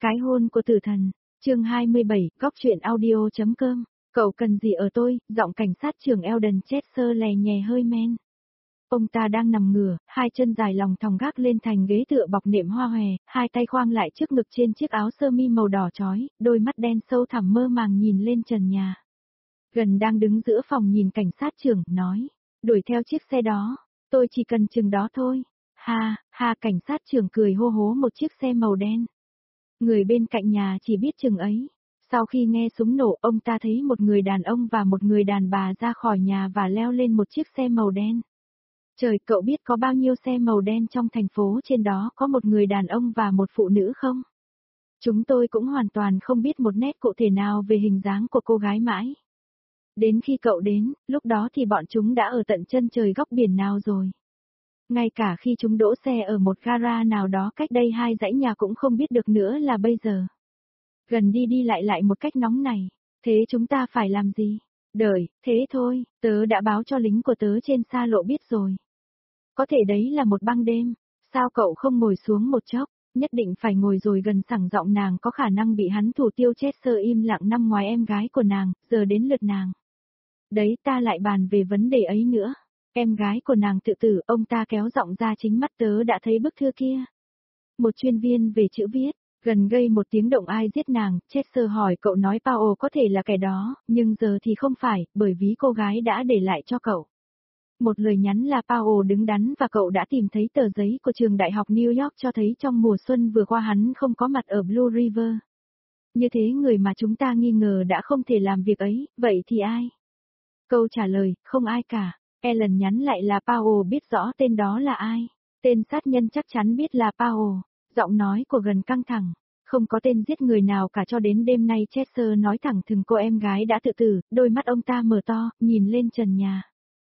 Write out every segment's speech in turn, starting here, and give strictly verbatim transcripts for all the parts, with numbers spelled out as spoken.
Cái hôn của tử thần, chương hai mươi bảy, góc truyện audio.com, cậu cần gì ở tôi, giọng cảnh sát trưởng Eldon Chester lè nhè hơi men. Ông ta đang nằm ngửa, hai chân dài lòng thòng gác lên thành ghế tựa bọc nệm hoa hòe, hai tay khoang lại trước ngực trên chiếc áo sơ mi màu đỏ chói, đôi mắt đen sâu thẳm mơ màng nhìn lên trần nhà. Gần đang đứng giữa phòng nhìn cảnh sát trưởng, nói, đuổi theo chiếc xe đó, tôi chỉ cần chừng đó thôi. Ha, ha, cảnh sát trưởng cười hô hố một chiếc xe màu đen. Người bên cạnh nhà chỉ biết chừng ấy. Sau khi nghe súng nổ, ông ta thấy một người đàn ông và một người đàn bà ra khỏi nhà và leo lên một chiếc xe màu đen. Trời, cậu biết có bao nhiêu xe màu đen trong thành phố, trên đó có một người đàn ông và một phụ nữ không? Chúng tôi cũng hoàn toàn không biết một nét cụ thể nào về hình dáng của cô gái mãi. Đến khi cậu đến, lúc đó thì bọn chúng đã ở tận chân trời góc biển nào rồi. Ngay cả khi chúng đỗ xe ở một gara nào đó cách đây hai dãy nhà cũng không biết được nữa là bây giờ. Gần đi đi lại lại một cách nóng này, thế chúng ta phải làm gì? Đợi, thế thôi, tớ đã báo cho lính của tớ trên xa lộ biết rồi. Có thể đấy là một băng đêm, sao cậu không ngồi xuống một chốc, nhất định phải ngồi rồi. Gần sẳng giọng nàng có khả năng bị hắn thủ tiêu. Chester im lặng năm ngoái em gái của nàng, giờ đến lượt nàng. Đấy, ta lại bàn về vấn đề ấy nữa. Em gái của nàng tự tử, ông ta kéo giọng ra, chính mắt tớ đã thấy bức thư kia. Một chuyên viên về chữ viết, gần gây một tiếng động ai giết nàng. Chester hỏi, cậu nói Paul có thể là kẻ đó, nhưng giờ thì không phải, bởi vì cô gái đã để lại cho cậu một lời nhắn là Paul đứng đắn, và cậu đã tìm thấy tờ giấy của trường đại học New York cho thấy trong mùa xuân vừa qua hắn không có mặt ở Blue River. Như thế người mà chúng ta nghi ngờ đã không thể làm việc ấy, vậy thì ai? Câu trả lời, không ai cả. Ellen nhắn lại là Paul biết rõ tên đó là ai. Tên sát nhân chắc chắn biết là Paul. Giọng nói của Gần căng thẳng. Không có tên giết người nào cả cho đến đêm nay. Chester nói thẳng thừng, cô em gái đã tự tử. Đôi mắt ông ta mở to, nhìn lên trần nhà.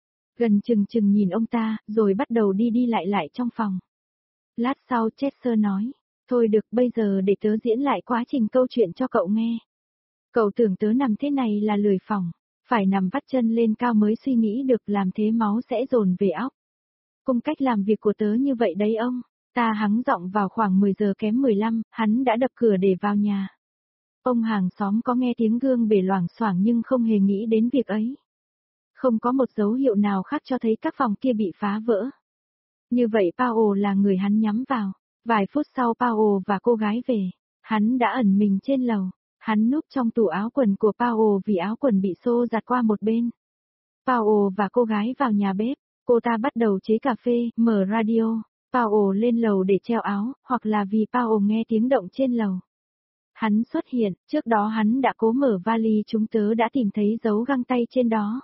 Gần chừng chừng nhìn ông ta, rồi bắt đầu đi đi lại lại trong phòng. Lát sau Chester nói, thôi được, bây giờ để tớ diễn lại quá trình câu chuyện cho cậu nghe. Cậu tưởng tớ nằm thế này là lười phỏng, phải nằm vắt chân lên cao mới suy nghĩ được, làm thế máu sẽ dồn về óc. Cung cách làm việc của tớ như vậy đấy ông. Ta hắng giọng vào khoảng mười giờ kém mười lăm, hắn đã đập cửa để vào nhà. Ông hàng xóm có nghe tiếng gương bể loảng xoảng nhưng không hề nghĩ đến việc ấy. Không có một dấu hiệu nào khác cho thấy các phòng kia bị phá vỡ. Như vậy Paul là người hắn nhắm vào. Vài phút sau Paul và cô gái về. Hắn đã ẩn mình trên lầu. Hắn núp trong tủ áo quần của Paul vì áo quần bị xô giặt qua một bên. Paul và cô gái vào nhà bếp. Cô ta bắt đầu chế cà phê, mở radio. Paul lên lầu để treo áo, hoặc là vì Paul nghe tiếng động trên lầu. Hắn xuất hiện, trước đó hắn đã cố mở vali, chúng tớ đã tìm thấy dấu găng tay trên đó.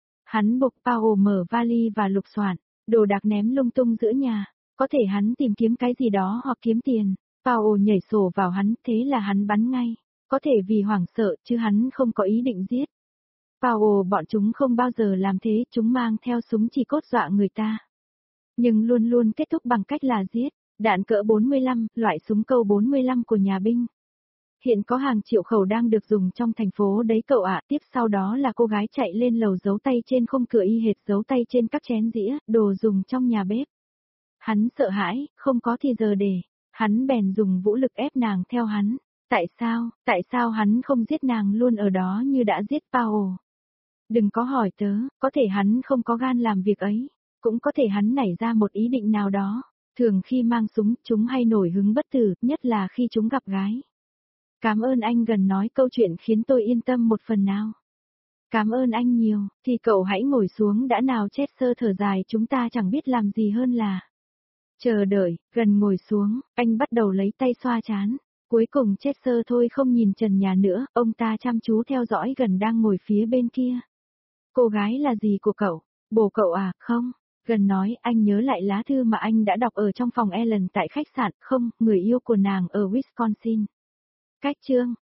Hắn buộc Paul mở vali và lục soạn, đồ đạc ném lung tung giữa nhà. Có thể hắn tìm kiếm cái gì đó hoặc kiếm tiền. Paul nhảy sổ vào hắn, thế là hắn bắn ngay. Có thể vì hoảng sợ, chứ hắn không có ý định giết. Paul, bọn chúng không bao giờ làm thế, chúng mang theo súng chỉ cốt dọa người ta. Nhưng luôn luôn kết thúc bằng cách là giết. Đạn cỡ bốn mươi lăm, loại súng câu bốn mươi lăm của nhà binh. Hiện có hàng triệu khẩu đang được dùng trong thành phố đấy cậu ạ. Tiếp sau đó là cô gái chạy lên lầu giấu tay trên khung cửa y hệt giấu tay trên các chén dĩa, đồ dùng trong nhà bếp. Hắn sợ hãi, không có thì giờ để. Hắn bèn dùng vũ lực ép nàng theo hắn. Tại sao, tại sao hắn không giết nàng luôn ở đó như đã giết Paul? Đừng có hỏi tớ, có thể hắn không có gan làm việc ấy. Cũng có thể hắn nảy ra một ý định nào đó. Thường khi mang súng, chúng hay nổi hứng bất tử, nhất là khi chúng gặp gái. Cảm ơn anh Gần nói câu chuyện khiến tôi yên tâm một phần nào. Cảm ơn anh nhiều, thì cậu hãy ngồi xuống đã nào. Chester thở dài, chúng ta chẳng biết làm gì hơn là chờ đợi. Gần ngồi xuống, anh bắt đầu lấy tay xoa trán. Cuối cùng Chester thôi không nhìn trần nhà nữa, ông ta chăm chú theo dõi Gần đang ngồi phía bên kia. Cô gái là gì của cậu? Bồ cậu à? Không. Gần nói, anh nhớ lại lá thư mà anh đã đọc ở trong phòng Ellen tại khách sạn. Không, người yêu của nàng ở Wisconsin. Cách chương,